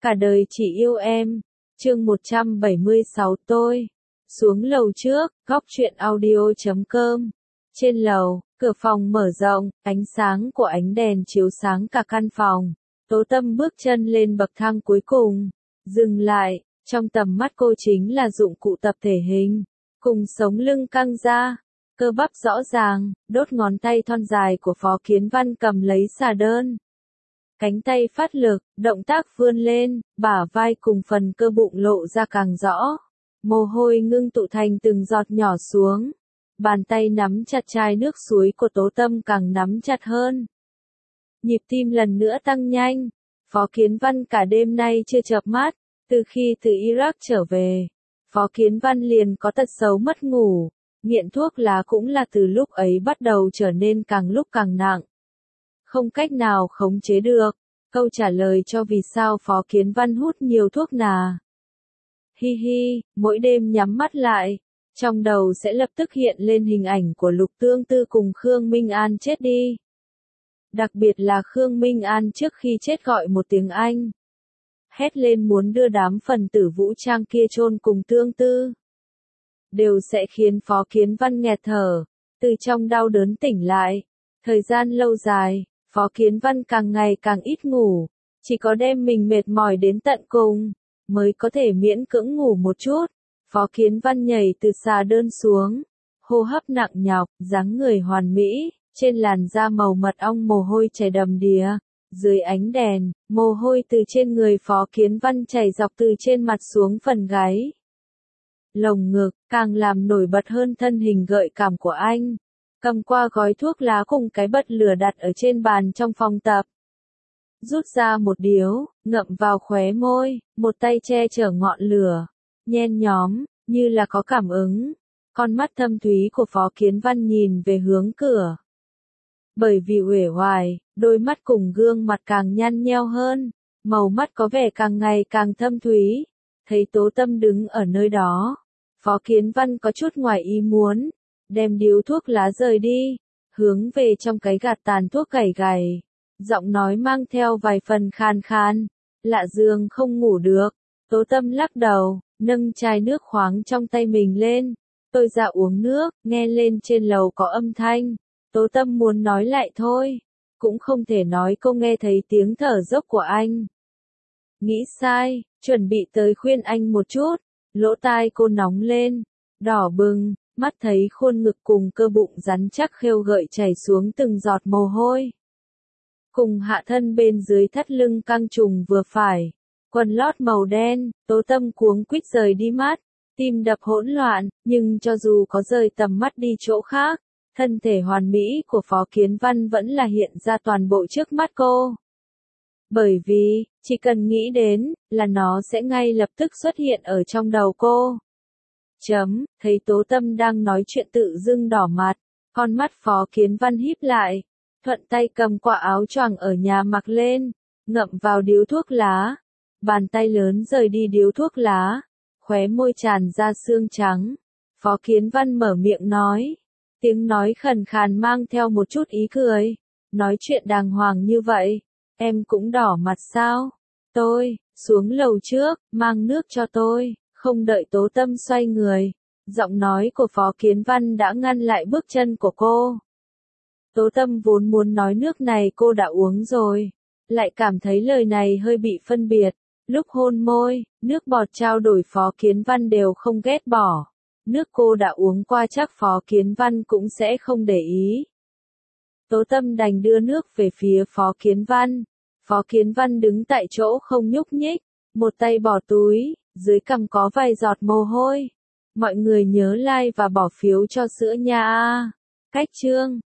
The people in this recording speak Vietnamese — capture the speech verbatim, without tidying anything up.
Cả đời chỉ yêu em. Chương một trăm bảy mươi sáu tôi. Xuống lầu trước, góc truyện audio chấm com. Trên lầu, cửa phòng mở rộng, ánh sáng của ánh đèn chiếu sáng cả căn phòng. Tố Tâm bước chân lên bậc thang cuối cùng. Dừng lại, trong tầm mắt cô chính là dụng cụ tập thể hình. Cùng sống lưng căng ra, cơ bắp rõ ràng, đốt ngón tay thon dài của Phó Kiến Văn cầm lấy xà đơn. Cánh tay phát lực, động tác vươn lên, bả vai cùng phần cơ bụng lộ ra càng rõ. Mồ hôi ngưng tụ thành từng giọt nhỏ xuống. Bàn tay nắm chặt chai nước suối của Tố Tâm càng nắm chặt hơn. Nhịp tim lần nữa tăng nhanh. Phó Kiến Văn cả đêm nay chưa chợp mắt. Từ khi từ Iraq trở về, Phó Kiến Văn liền có tật xấu mất ngủ. Nghiện thuốc lá cũng là từ lúc ấy bắt đầu trở nên càng lúc càng nặng. Không cách nào khống chế được. Câu trả lời cho vì sao Phó Kiến Văn hút nhiều thuốc là: hi hi, mỗi đêm nhắm mắt lại, trong đầu sẽ lập tức hiện lên hình ảnh của Lục Tương Tư cùng Khương Minh An chết đi. Đặc biệt là Khương Minh An trước khi chết gọi một tiếng anh. Hét lên muốn đưa đám phần tử vũ trang kia chôn cùng Tương Tư. Đều sẽ khiến Phó Kiến Văn nghẹt thở, từ trong đau đớn tỉnh lại. Thời gian lâu dài, Phó Kiến Văn càng ngày càng ít ngủ, chỉ có đem mình mệt mỏi đến tận cùng, mới có thể miễn cưỡng ngủ một chút. Phó Kiến Văn nhảy từ xà đơn xuống, hô hấp nặng nhọc, dáng người hoàn mỹ, trên làn da màu mật ong mồ hôi chảy đầm đìa. Dưới ánh đèn, mồ hôi từ trên người Phó Kiến Văn chảy dọc từ trên mặt xuống phần gáy. Lồng ngực, càng làm nổi bật hơn thân hình gợi cảm của anh. Cầm qua gói thuốc lá cùng cái bật lửa đặt ở trên bàn trong phòng tập. Rút ra một điếu, ngậm vào khóe môi, một tay che chở ngọn lửa. Nhen nhóm, như là có cảm ứng. Con mắt thâm thúy của Phó Kiến Văn nhìn về hướng cửa. Bởi vì uể oải, đôi mắt cùng gương mặt càng nhăn nheo hơn. Màu mắt có vẻ càng ngày càng thâm thúy. Thấy Tố Tâm đứng ở nơi đó, Phó Kiến Văn có chút ngoài ý muốn. Đem điếu thuốc lá rời đi, hướng về trong cái gạt tàn thuốc gảy gảy. Giọng nói mang theo vài phần khan khan. Lạ giường không ngủ được. Tố Tâm lắc đầu, nâng chai nước khoáng trong tay mình lên. Tôi ra uống nước, nghe lên trên lầu có âm thanh. Tố Tâm muốn nói lại thôi. Cũng không thể nói cô nghe thấy tiếng thở dốc của anh. Nghĩ sai, chuẩn bị tới khuyên anh một chút. Lỗ tai cô nóng lên, đỏ bừng. Mắt thấy khuôn ngực cùng cơ bụng rắn chắc khêu gợi chảy xuống từng giọt mồ hôi. Cùng hạ thân bên dưới thắt lưng căng trùng vừa phải. Quần lót màu đen, Tố Tâm cuống quýt rời đi mắt. Tim đập hỗn loạn, nhưng cho dù có rời tầm mắt đi chỗ khác, thân thể hoàn mỹ của Phó Kiến Văn vẫn là hiện ra toàn bộ trước mắt cô. Bởi vì, chỉ cần nghĩ đến, là nó sẽ ngay lập tức xuất hiện ở trong đầu cô. Chấm, thấy Tố Tâm đang nói chuyện tự dưng đỏ mặt, con mắt Phó Kiến Văn híp lại, thuận tay cầm quả áo choàng ở nhà mặc lên, ngậm vào điếu thuốc lá, bàn tay lớn rời đi điếu thuốc lá, khóe môi tràn ra xương trắng. Phó Kiến Văn mở miệng nói, tiếng nói khàn khàn mang theo một chút ý cười, nói chuyện đàng hoàng như vậy, em cũng đỏ mặt sao? Tôi, xuống lầu trước, mang nước cho tôi. Không đợi Tố Tâm xoay người, giọng nói của Phó Kiến Văn đã ngăn lại bước chân của cô. Tố Tâm vốn muốn nói nước này cô đã uống rồi, lại cảm thấy lời này hơi bị phân biệt. Lúc hôn môi, nước bọt trao đổi Phó Kiến Văn đều không ghét bỏ. Nước cô đã uống qua chắc Phó Kiến Văn cũng sẽ không để ý. Tố Tâm đành đưa nước về phía Phó Kiến Văn. Phó Kiến Văn đứng tại chỗ không nhúc nhích, một tay bỏ túi. Dưới cằm có vài giọt mồ hôi. Mọi người nhớ like và bỏ phiếu cho sữa nha. Cách chương